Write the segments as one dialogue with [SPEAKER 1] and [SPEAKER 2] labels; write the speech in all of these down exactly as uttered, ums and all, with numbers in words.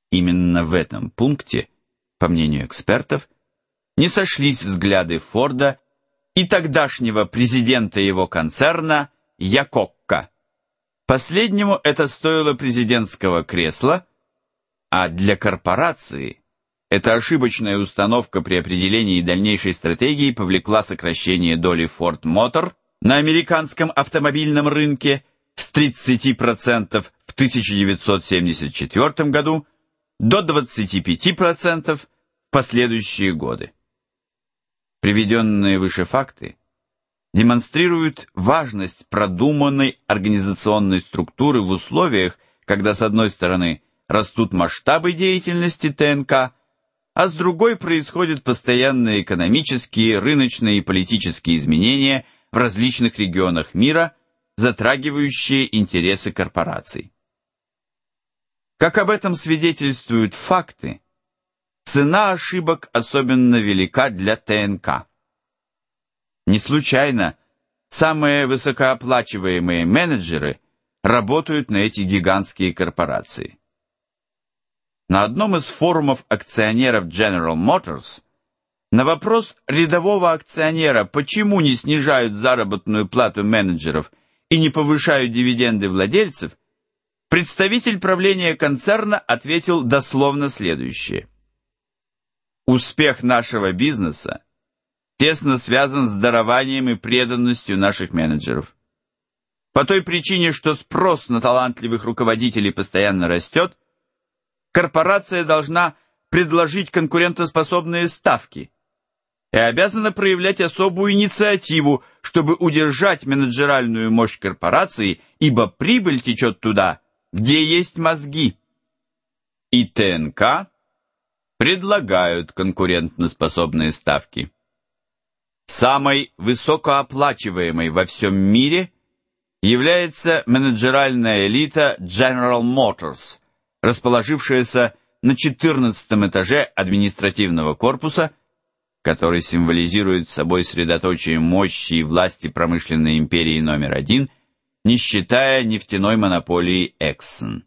[SPEAKER 1] Именно в этом пункте, по мнению экспертов, не сошлись взгляды Форда и тогдашнего президента его концерна Якокка. Последнему это стоило президентского кресла, а для корпорации эта ошибочная установка при определении дальнейшей стратегии повлекла сокращение доли Ford Motor на американском автомобильном рынке с тридцати процентов в тысяча девятьсот семьдесят четвёртом году до двадцати пяти процентов в последующие годы. Приведенные выше факты демонстрируют важность продуманной организационной структуры в условиях, когда с одной стороны растут масштабы деятельности ТНК, а с другой происходят постоянные экономические, рыночные и политические изменения в различных регионах мира, затрагивающие интересы корпораций. Как об этом свидетельствуют факты, цена ошибок особенно велика для ТНК. Не случайно самые высокооплачиваемые менеджеры работают на эти гигантские корпорации. На одном из форумов акционеров General Motors на вопрос рядового акционера, почему не снижают заработную плату менеджеров и не повышают дивиденды владельцев, представитель правления концерна ответил дословно следующее: «Успех нашего бизнеса тесно связан с дарованием и преданностью наших менеджеров. По той причине, что спрос на талантливых руководителей постоянно растет, корпорация должна предложить конкурентоспособные ставки и обязана проявлять особую инициативу, чтобы удержать менеджеральную мощь корпорации, ибо прибыль течет туда, где есть мозги. И ТНК предлагают конкурентоспособные ставки. Самой высокооплачиваемой во всем мире является менеджеральная элита General Motors, расположившаяся на четырнадцатом этаже административного корпуса, который символизирует собой средоточие мощи и власти промышленной империи номер один, не считая нефтяной монополии Exxon.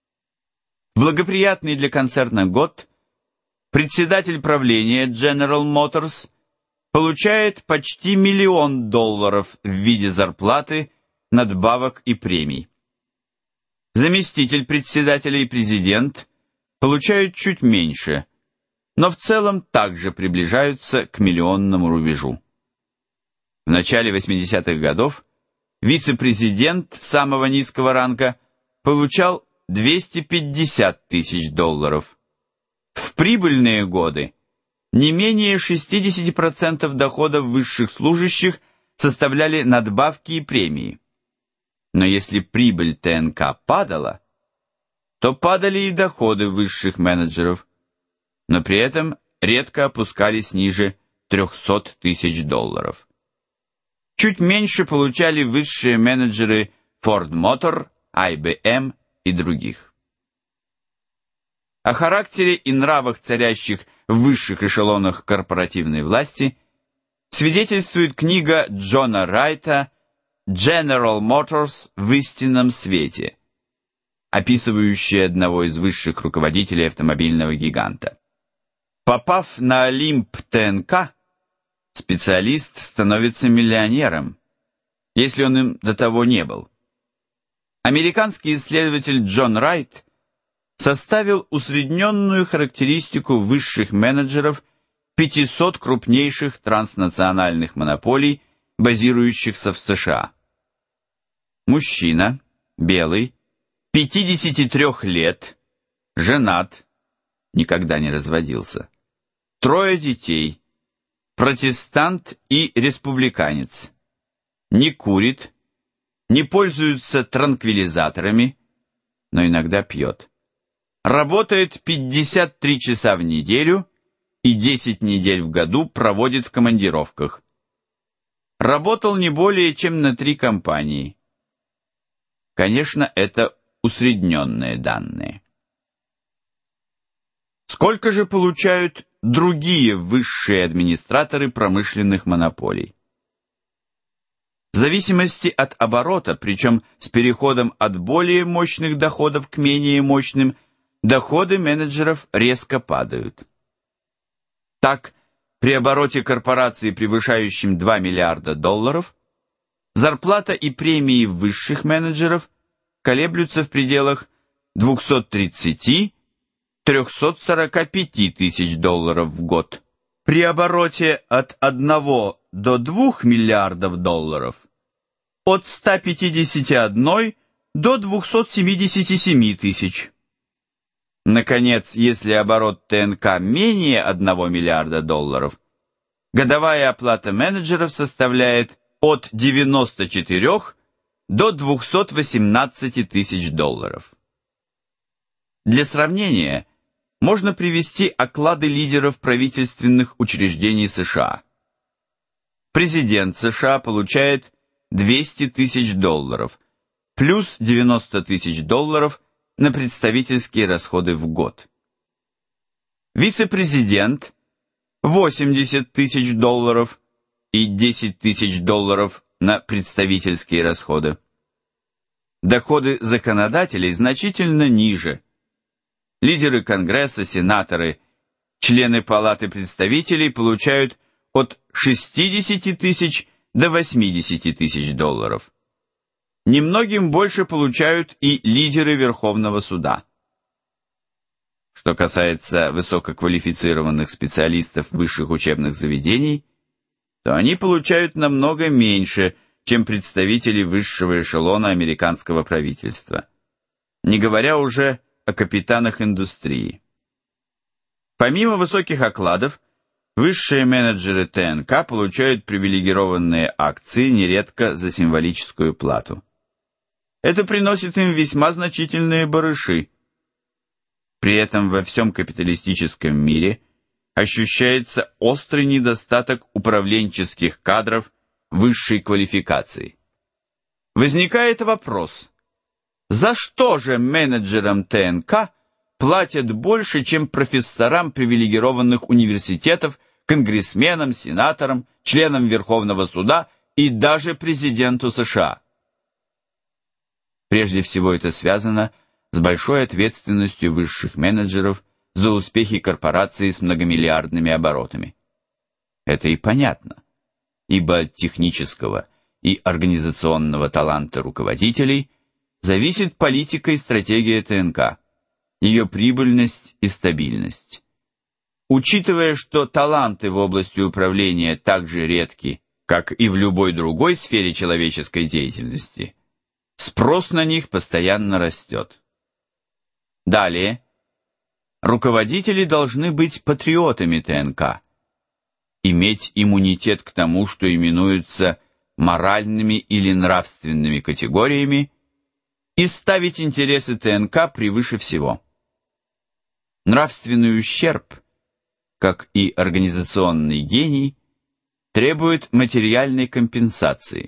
[SPEAKER 1] В благоприятный для концерна год председатель правления General Motors получает почти миллион долларов в виде зарплаты, надбавок и премий. Заместитель председателя и президент получают чуть меньше, но в целом также приближаются к миллионному рубежу. В начале восьмидесятых годов вице-президент самого низкого ранга получал двести пятьдесят тысяч долларов. В прибыльные годы не менее шестьдесят процентов доходов высших служащих составляли надбавки и премии. Но если прибыль ТНК падала, то падали и доходы высших менеджеров, но при этом редко опускались ниже трехсот тысяч долларов. Чуть меньше получали высшие менеджеры Ford Motor, ай би эм и других. О характере и нравах, царящих в высших эшелонах корпоративной власти, свидетельствует книга Джона Райта «General Motors в истинном свете», описывающая одного из высших руководителей автомобильного гиганта. Попав на Олимп ТНК, специалист становится миллионером, если он им до того не был. Американский исследователь Джон Райт составил усредненную характеристику высших менеджеров пятисот крупнейших транснациональных монополий, базирующихся в США. Мужчина, белый, пятидесяти трёх лет, женат, никогда не разводился, трое детей, протестант и республиканец, не курит, не пользуется транквилизаторами, но иногда пьет. Работает пятьдесят три часа в неделю и десять недель в году проводит в командировках. Работал не более чем на три компании. Конечно, это усредненные данные. Сколько же получают другие высшие администраторы промышленных монополий? В зависимости от оборота, причем с переходом от более мощных доходов к менее мощным, доходы менеджеров резко падают. Так, при обороте корпорации, превышающем два миллиарда долларов, зарплата и премии высших менеджеров колеблются в пределах двухсот тридцати — трёхсот сорока пяти тысяч долларов в год. При обороте от одного до двух миллиардов долларов от ста пятидесяти одной до двухсот семидесяти семи тысяч. Наконец, если оборот ТНК менее одного миллиарда долларов, годовая оплата менеджеров составляет от девяноста четырёх до двухсот восемнадцати тысяч долларов. Для сравнения, можно привести оклады лидеров правительственных учреждений США. Президент США получает двести тысяч долларов, плюс девяносто тысяч долларов на представительские расходы в год. Вице-президент – восемьдесят тысяч долларов и десять тысяч долларов на представительские расходы. Доходы законодателей значительно ниже. Лидеры Конгресса, сенаторы, члены Палаты представителей получают от шестидесяти тысяч до восьмидесяти тысяч долларов. Немногим больше получают и лидеры Верховного суда. Что касается высококвалифицированных специалистов высших учебных заведений, то они получают намного меньше, чем представители высшего эшелона американского правительства, не говоря уже о капитанах индустрии. Помимо высоких окладов, высшие менеджеры ТНК получают привилегированные акции нередко за символическую плату. Это приносит им весьма значительные барыши. При этом во всем капиталистическом мире ощущается острый недостаток управленческих кадров высшей квалификации. Возникает вопрос: за что же менеджерам ТНК платят больше, чем профессорам привилегированных университетов, конгрессменам, сенаторам, членам Верховного суда и даже президенту США? Прежде всего, это связано с большой ответственностью высших менеджеров за успехи корпораций с многомиллиардными оборотами. Это и понятно, ибо от технического и организационного таланта руководителей зависит политика и стратегия ТНК, ее прибыльность и стабильность. Учитывая, что таланты в области управления так же редки, как и в любой другой сфере человеческой деятельности, спрос на них постоянно растет. Далее, руководители должны быть патриотами ТНК, иметь иммунитет к тому, что именуется моральными или нравственными категориями, и ставить интересы ТНК превыше всего. Нравственный ущерб, как и организационный гений, требует материальной компенсации.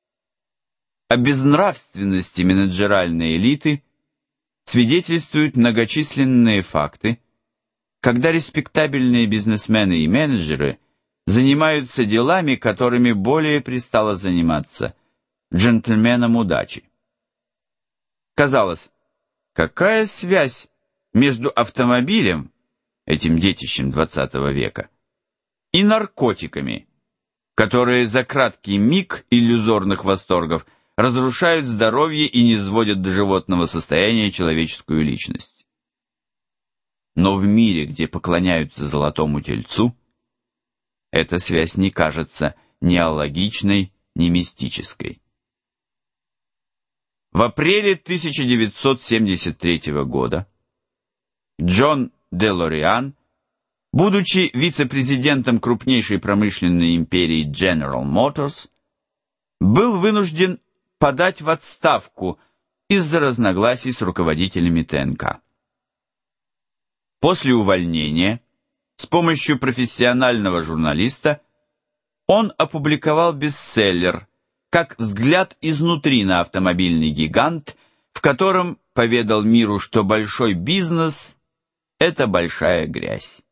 [SPEAKER 1] О безнравственности менеджеральной элиты свидетельствуют многочисленные факты, когда респектабельные бизнесмены и менеджеры занимаются делами, которыми более пристало заниматься джентльменам удачи. Казалось, какая связь между автомобилем, этим детищем двадцатого века, и наркотиками, которые за краткий миг иллюзорных восторгов разрушают здоровье и низводят до животного состояния человеческую личность. Но в мире, где поклоняются золотому тельцу, эта связь не кажется ни алогичной, ни мистической. В апреле тысяча девятьсот семьдесят третьего года Джон Делориан, будучи вице-президентом крупнейшей промышленной империи General Motors, был вынужден подать в отставку из-за разногласий с руководителями ТНК. После увольнения, с помощью профессионального журналиста, он опубликовал бестселлер «Как взгляд изнутри на автомобильный гигант», в котором поведал миру, что большой бизнес – это большая грязь.